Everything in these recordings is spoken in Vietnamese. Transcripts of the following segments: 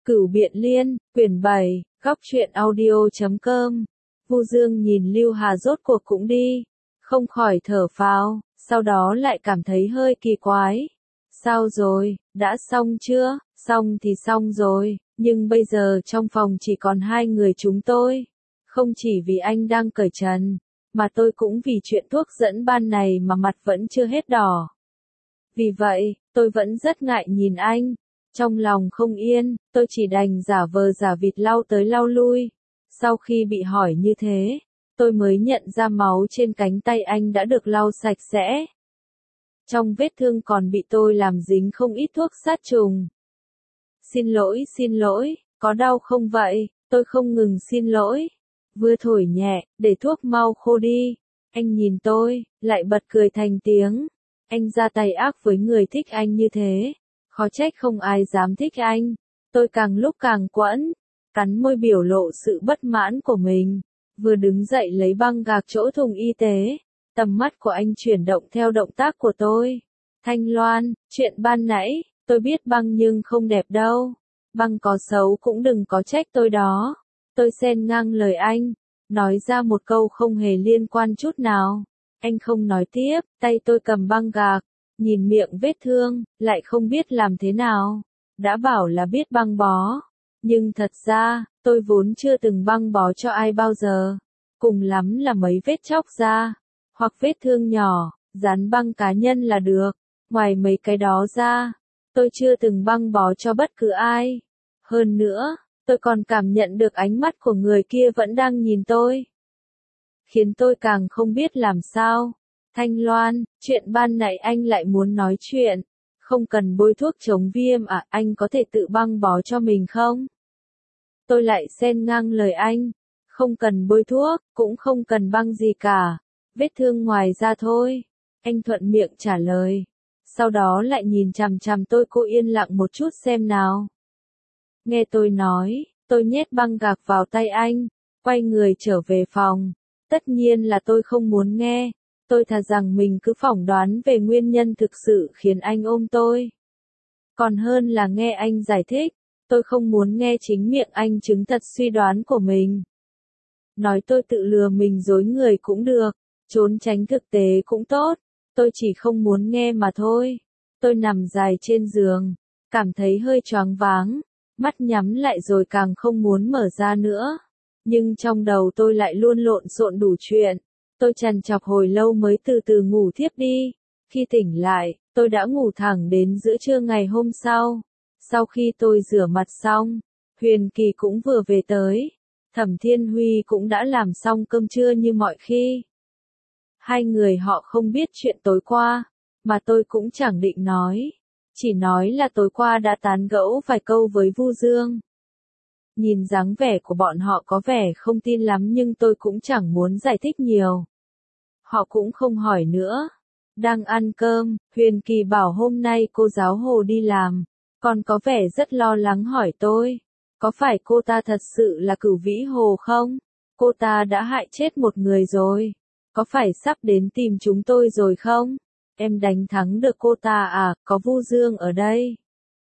Cửu Biện Liên, quyển 7, góc truyện audio.com. Vu Dương nhìn Lưu Hà rốt cuộc cũng đi, không khỏi thở phào, sau đó lại cảm thấy hơi kỳ quái. Sao rồi, đã xong chưa? Xong thì xong rồi, nhưng bây giờ trong phòng chỉ còn hai người chúng tôi. Không chỉ vì anh đang cởi trần, mà tôi cũng vì chuyện thuốc dẫn ban này mà mặt vẫn chưa hết đỏ. Vì vậy, tôi vẫn rất ngại nhìn anh. Trong lòng không yên, tôi chỉ đành giả vờ giả vịt lau tới lau lui. Sau khi bị hỏi như thế, tôi mới nhận ra máu trên cánh tay anh đã được lau sạch sẽ. Trong vết thương còn bị tôi làm dính không ít thuốc sát trùng. Xin lỗi, có đau không vậy? Tôi không ngừng xin lỗi. Vừa thổi nhẹ, để thuốc mau khô đi. Anh nhìn tôi, lại bật cười thành tiếng. Anh ra tay ác với người thích anh như thế. Khó trách không ai dám thích anh. Tôi càng lúc càng quẫn, cắn môi biểu lộ sự bất mãn của mình. Vừa đứng dậy lấy băng gạc chỗ thùng y tế. Tầm mắt của anh chuyển động theo động tác của tôi. Thanh Loan, chuyện ban nãy, tôi biết băng nhưng không đẹp đâu. Băng có xấu cũng đừng có trách tôi đó. Tôi xen ngang lời anh, nói ra một câu không hề liên quan chút nào. Anh không nói tiếp, tay tôi cầm băng gạc, nhìn miệng vết thương, lại không biết làm thế nào. Đã bảo là biết băng bó, nhưng thật ra, tôi vốn chưa từng băng bó cho ai bao giờ. Cùng lắm là mấy vết chóc da, hoặc vết thương nhỏ, dán băng cá nhân là được. Ngoài mấy cái đó ra, tôi chưa từng băng bó cho bất cứ ai. Hơn nữa, tôi còn cảm nhận được ánh mắt của người kia vẫn đang nhìn tôi. Khiến tôi càng không biết làm sao. Thanh Loan, chuyện ban nãy anh lại muốn nói chuyện. Không cần bôi thuốc chống viêm à, anh có thể tự băng bó cho mình không? Tôi lại xen ngang lời anh. Không cần bôi thuốc, cũng không cần băng gì cả. Vết thương ngoài da thôi. Anh thuận miệng trả lời. Sau đó lại nhìn chằm chằm tôi, cô yên lặng một chút xem nào. Nghe tôi nói, tôi nhét băng gạc vào tay anh, quay người trở về phòng. Tất nhiên là tôi không muốn nghe. Tôi thà rằng mình cứ phỏng đoán về nguyên nhân thực sự khiến anh ôm tôi. Còn hơn là nghe anh giải thích. Tôi không muốn nghe chính miệng anh chứng thật suy đoán của mình. Nói tôi tự lừa mình dối người cũng được, trốn tránh thực tế cũng tốt. Tôi chỉ không muốn nghe mà thôi. Tôi nằm dài trên giường, cảm thấy hơi choáng váng, mắt nhắm lại rồi càng không muốn mở ra nữa. Nhưng trong đầu tôi lại luôn lộn xộn đủ chuyện. Tôi trằn trọc hồi lâu mới từ từ ngủ thiếp đi. Khi tỉnh lại, tôi đã ngủ thẳng đến giữa trưa ngày hôm sau. Sau khi tôi rửa mặt xong, Huyền Kỳ cũng vừa về tới. Thẩm Thiên Huy cũng đã làm xong cơm trưa như mọi khi. Hai người họ không biết chuyện tối qua, mà tôi cũng chẳng định nói. Chỉ nói là tối qua đã tán gẫu vài câu với Vu Dương. Nhìn dáng vẻ của bọn họ có vẻ không tin lắm nhưng tôi cũng chẳng muốn giải thích nhiều. Họ cũng không hỏi nữa. Đang ăn cơm, Huyền Kỳ bảo hôm nay cô giáo Hồ đi làm, còn có vẻ rất lo lắng hỏi tôi. Có phải cô ta thật sự là Cửu Vĩ Hồ không? Cô ta đã hại chết một người rồi. Có phải sắp đến tìm chúng tôi rồi không? Em đánh thắng được cô ta à, có Vu Dương ở đây.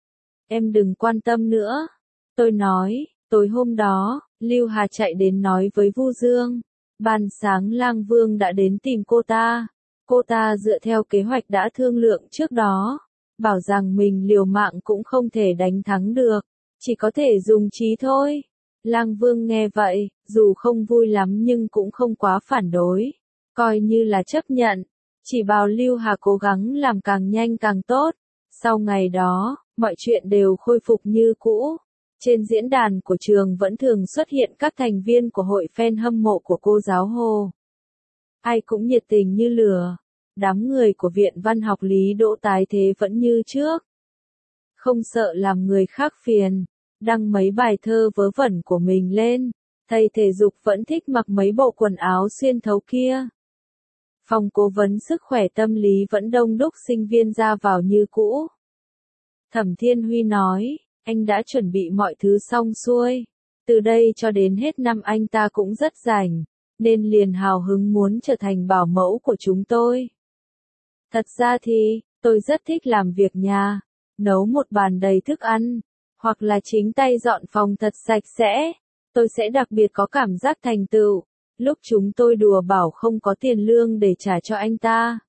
Em đừng quan tâm nữa. Tôi nói, tối hôm đó, Lưu Hà chạy đến nói với Vu Dương. Ban sáng Lang Vương đã đến tìm cô ta. Cô ta dựa theo kế hoạch đã thương lượng trước đó. Bảo rằng mình liều mạng cũng không thể đánh thắng được. Chỉ có thể dùng trí thôi. Lang Vương nghe vậy, dù không vui lắm nhưng cũng không quá phản đối. Coi như là chấp nhận. Chỉ bảo Lưu Hà cố gắng làm càng nhanh càng tốt. Sau ngày đó, mọi chuyện đều khôi phục như cũ. Trên diễn đàn của trường vẫn thường xuất hiện các thành viên của hội fan hâm mộ của cô giáo Hồ. Ai cũng nhiệt tình như lửa. Đám người của Viện Văn học Lý Đỗ tái thế vẫn như trước. Không sợ làm người khác phiền. Đăng mấy bài thơ vớ vẩn của mình lên. Thầy thể dục vẫn thích mặc mấy bộ quần áo xuyên thấu kia. Phòng cố vấn sức khỏe tâm lý vẫn đông đúc sinh viên ra vào như cũ. Thẩm Thiên Huy nói, anh đã chuẩn bị mọi thứ xong xuôi. Từ đây cho đến hết năm anh ta cũng rất rảnh, nên liền hào hứng muốn trở thành bảo mẫu của chúng tôi. Thật ra thì, tôi rất thích làm việc nhà, nấu một bàn đầy thức ăn, hoặc là chính tay dọn phòng thật sạch sẽ, tôi sẽ đặc biệt có cảm giác thành tựu. Lúc chúng tôi đùa bảo không có tiền lương để trả cho anh ta.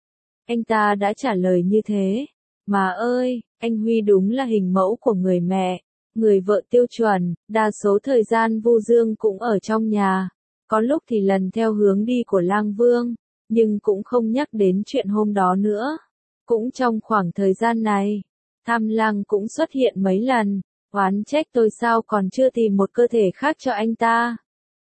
Anh ta đã trả lời như thế. Má ơi, anh Huy đúng là hình mẫu của người mẹ, người vợ tiêu chuẩn, đa số thời gian Vu Dương cũng ở trong nhà. Có lúc thì lần theo hướng đi của Lang Vương, nhưng cũng không nhắc đến chuyện hôm đó nữa. Cũng trong khoảng thời gian này, Tham Lang cũng xuất hiện mấy lần, oán trách tôi sao còn chưa tìm một cơ thể khác cho anh ta.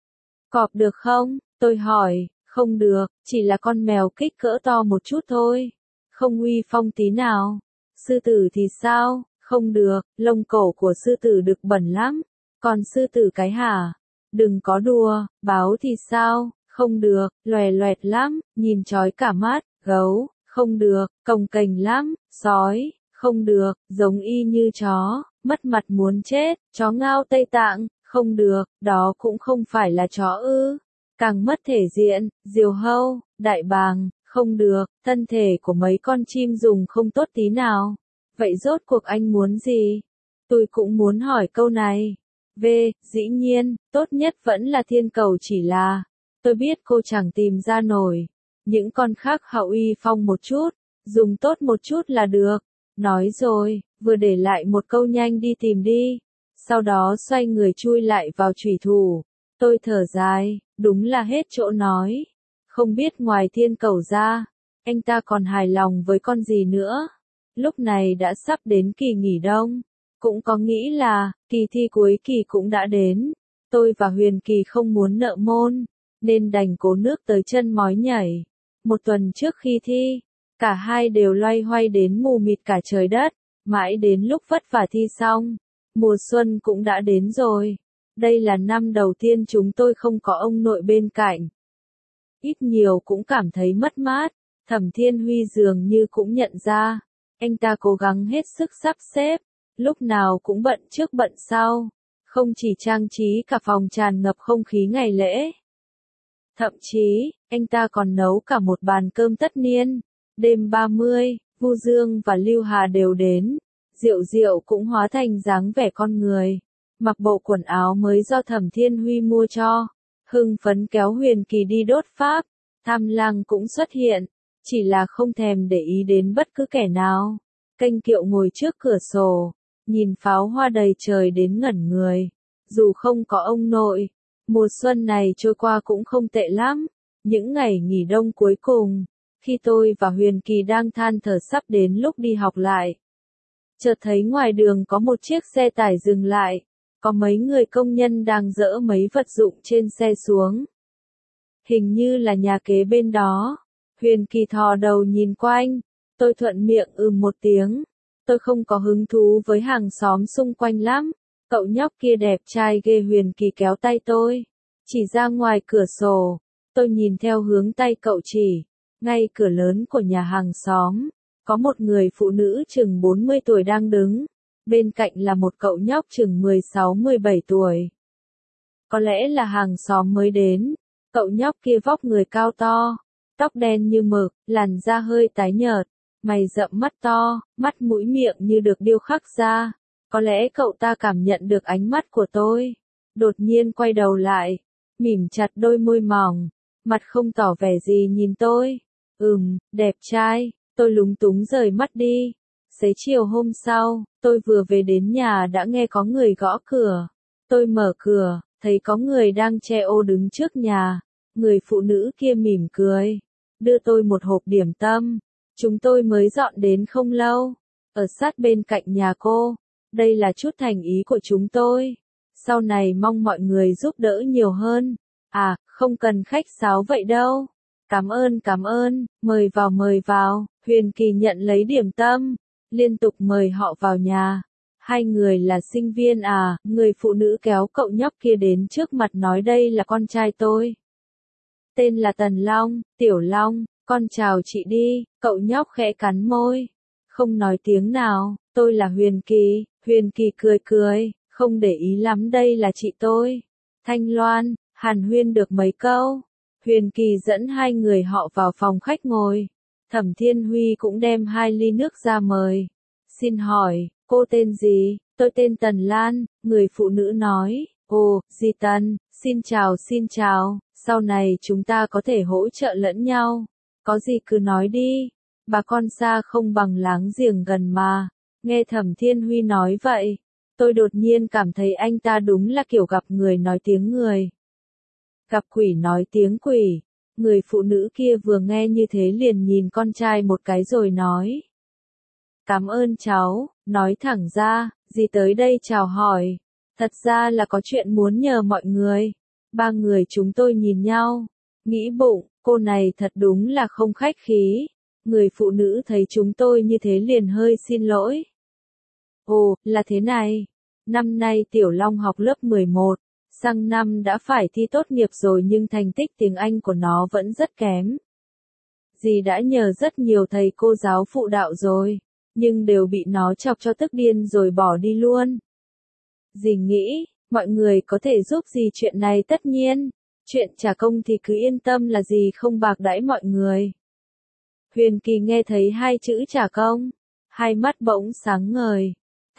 Cọp được không? Tôi hỏi, không được, chỉ là con mèo kích cỡ to một chút thôi. Không uy phong tí nào. Sư tử thì sao? Không được, lông cổ của sư tử đực bẩn lắm. Còn sư tử cái hả? Đừng có đùa, báo thì sao? Không được, loè loẹt lắm, nhìn chói cả mắt. Gấu, không được, cồng kềnh lắm. Sói, không được, giống y như chó, mất mặt muốn chết. Chó ngao Tây Tạng, không được, đó cũng không phải là chó ư. Càng mất thể diện. Diều hâu, đại bàng, không được, thân thể của mấy con chim dùng không tốt tí nào. Vậy rốt cuộc anh muốn gì? Tôi cũng muốn hỏi câu này. Dĩ nhiên, tốt nhất vẫn là thiên cầu chỉ là. Tôi biết cô chẳng tìm ra nổi. Những con khác hậu uy phong một chút, dùng tốt một chút là được. Nói rồi, vừa để lại một câu nhanh đi tìm đi. Sau đó xoay người chui lại vào chủy thủ. Tôi thở dài, đúng là hết chỗ nói. Không biết ngoài thiên cầu ra, anh ta còn hài lòng với con gì nữa. Lúc này đã sắp đến kỳ nghỉ đông. Cũng có nghĩ là, kỳ thi cuối kỳ cũng đã đến. Tôi và Huyền Kỳ không muốn nợ môn, nên đành cố nước tới chân mói nhảy. Một tuần trước khi thi, cả hai đều loay hoay đến mù mịt cả trời đất. Mãi đến lúc vất vả thi xong, mùa xuân cũng đã đến rồi. Đây là năm đầu tiên chúng tôi không có ông nội bên cạnh. Ít nhiều cũng cảm thấy mất mát. Thẩm Thiên Huy dường như cũng nhận ra. Anh ta cố gắng hết sức sắp xếp. Lúc nào cũng bận trước bận sau. Không chỉ trang trí cả phòng tràn ngập không khí ngày lễ. Thậm chí, anh ta còn nấu cả một bàn cơm tất niên. Đêm 30, Vu Dương và Lưu Hà đều đến. Diệu Diệu cũng hóa thành dáng vẻ con người. Mặc bộ quần áo mới do Thẩm Thiên Huy mua cho. Hưng phấn kéo Huyền Kỳ đi đốt pháp. Tham Lang cũng xuất hiện. Chỉ là không thèm để ý đến bất cứ kẻ nào. Kênh Kiệu ngồi trước cửa sổ. Nhìn pháo hoa đầy trời đến ngẩn người. Dù không có ông nội, mùa xuân này trôi qua cũng không tệ lắm. Những ngày nghỉ đông cuối cùng, khi tôi và Huyền Kỳ đang than thở sắp đến lúc đi học lại, chợt thấy ngoài đường có một chiếc xe tải dừng lại. Có mấy người công nhân đang dỡ mấy vật dụng trên xe xuống. Hình như là nhà kế bên đó. Huyền Kỳ thò đầu nhìn quanh. Tôi thuận miệng một tiếng. Tôi không có hứng thú với hàng xóm xung quanh lắm. Cậu nhóc kia đẹp trai ghê. Huyền Kỳ kéo tay tôi. Chỉ ra ngoài cửa sổ. Tôi nhìn theo hướng tay cậu chỉ. Ngay cửa lớn của nhà hàng xóm. Có một người phụ nữ chừng 40 tuổi đang đứng. Bên cạnh là một cậu nhóc chừng 16-17 tuổi. Có lẽ là hàng xóm mới đến. Cậu nhóc kia vóc người cao to. Tóc đen như mực, làn da hơi tái nhợt. Mày rậm mắt to, mắt mũi miệng như được điêu khắc ra. Có lẽ cậu ta cảm nhận được ánh mắt của tôi. Đột nhiên quay đầu lại. Mỉm chặt đôi môi mỏng. Mặt không tỏ vẻ gì nhìn tôi. Đẹp trai. Tôi lúng túng rời mắt đi. Xế chiều hôm sau, tôi vừa về đến nhà đã nghe có người gõ cửa. Tôi mở cửa, thấy có người đang che ô đứng trước nhà. Người phụ nữ kia mỉm cười, đưa tôi một hộp điểm tâm. Chúng tôi mới dọn đến không lâu, ở sát bên cạnh nhà cô. Đây là chút thành ý của chúng tôi. Sau này mong mọi người giúp đỡ nhiều hơn. À, không cần khách sáo vậy đâu. Cảm ơn, mời vào. Huyền Kỳ nhận lấy điểm tâm, liên tục mời họ vào nhà. Hai người là sinh viên à? Người phụ nữ kéo cậu nhóc kia đến trước mặt nói đây là con trai tôi. Tên là Tần Long, Tiểu Long, con chào chị đi. Cậu nhóc khẽ cắn môi, không nói tiếng nào. Tôi là Huyền Kỳ. Huyền Kỳ cười, không để ý lắm, đây là chị tôi, Thanh Loan. Hàn huyên được mấy câu, Huyền Kỳ dẫn hai người họ vào phòng khách ngồi. Thẩm Thiên Huy cũng đem 2 ly nước ra mời. Xin hỏi, cô tên gì? Tôi tên Tần Lan, người phụ nữ nói. Ồ, dì Tần, xin chào, sau này chúng ta có thể hỗ trợ lẫn nhau. Có gì cứ nói đi, bà con xa không bằng láng giềng gần mà. Nghe Thẩm Thiên Huy nói vậy, tôi đột nhiên cảm thấy anh ta đúng là kiểu gặp người nói tiếng người. Gặp quỷ nói tiếng quỷ. Người phụ nữ kia vừa nghe như thế liền nhìn con trai một cái rồi nói. Cảm ơn cháu, nói thẳng ra, dì tới đây chào hỏi. Thật ra là có chuyện muốn nhờ mọi người. Ba người chúng tôi nhìn nhau, nghĩ bụng, cô này thật đúng là không khách khí. Người phụ nữ thấy chúng tôi như thế liền hơi xin lỗi. Ồ, là thế này. Năm nay Tiểu Long học lớp 11, sang năm đã phải thi tốt nghiệp rồi nhưng thành tích tiếng Anh của nó vẫn rất kém. Dì đã nhờ rất nhiều thầy cô giáo phụ đạo rồi, nhưng đều bị nó chọc cho tức điên rồi bỏ đi luôn. Dì nghĩ, mọi người có thể giúp dì chuyện này tất nhiên. Chuyện trả công thì cứ yên tâm là dì không bạc đãi mọi người. Huyền Kỳ nghe thấy hai chữ trả công, hai mắt bỗng sáng ngời.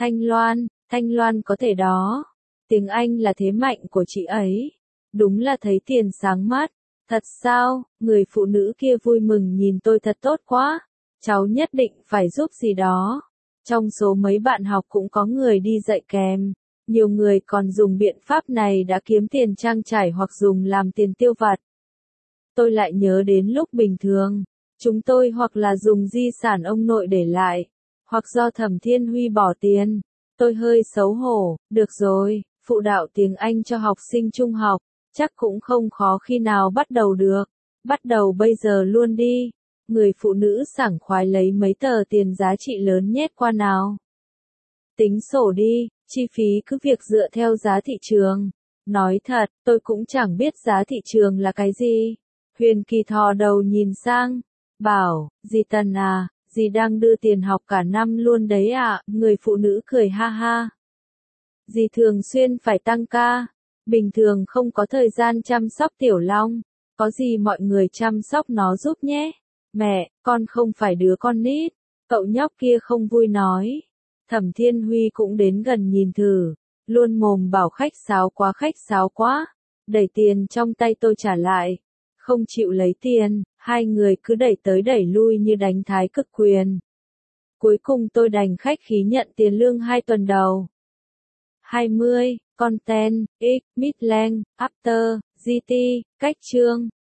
Thanh Loan có thể đó. Tiếng Anh là thế mạnh của chị ấy. Đúng là thấy tiền sáng mắt. Thật sao? Người phụ nữ kia vui mừng nhìn tôi thật tốt quá. Cháu nhất định phải giúp gì đó. Trong số mấy bạn học cũng có người đi dạy kèm. Nhiều người còn dùng biện pháp này đã kiếm tiền trang trải hoặc dùng làm tiền tiêu vặt. Tôi lại nhớ đến lúc bình thường, chúng tôi hoặc là dùng di sản ông nội để lại, hoặc do Thẩm Thiên Huy bỏ tiền. Tôi hơi xấu hổ, được rồi, phụ đạo tiếng Anh cho học sinh trung học, chắc cũng không khó khi nào bắt đầu được. Bắt đầu bây giờ luôn đi. Người phụ nữ sảng khoái lấy mấy tờ tiền giá trị lớn nhét qua nào. Tính sổ đi, chi phí cứ việc dựa theo giá thị trường. Nói thật, tôi cũng chẳng biết giá thị trường là cái gì. Huyền Kỳ thò đầu nhìn sang, bảo, dì Tần à, dì đang đưa tiền học cả năm luôn đấy ạ. Người phụ nữ cười ha ha. Dì thường xuyên phải tăng ca, bình thường không có thời gian chăm sóc Tiểu Long, có gì mọi người chăm sóc nó giúp nhé. Mẹ, con không phải đứa con nít. Cậu nhóc kia không vui nói. Thẩm Thiên Huy cũng đến gần nhìn thử, luôn mồm bảo khách sáo quá, đẩy tiền trong tay tôi trả lại, không chịu lấy tiền, hai người cứ đẩy tới đẩy lui như đánh thái cực quyền. Cuối cùng tôi đành khách khí nhận tiền lương 2 tuần đầu. 20, content, x, midland, after, GT, cách chương.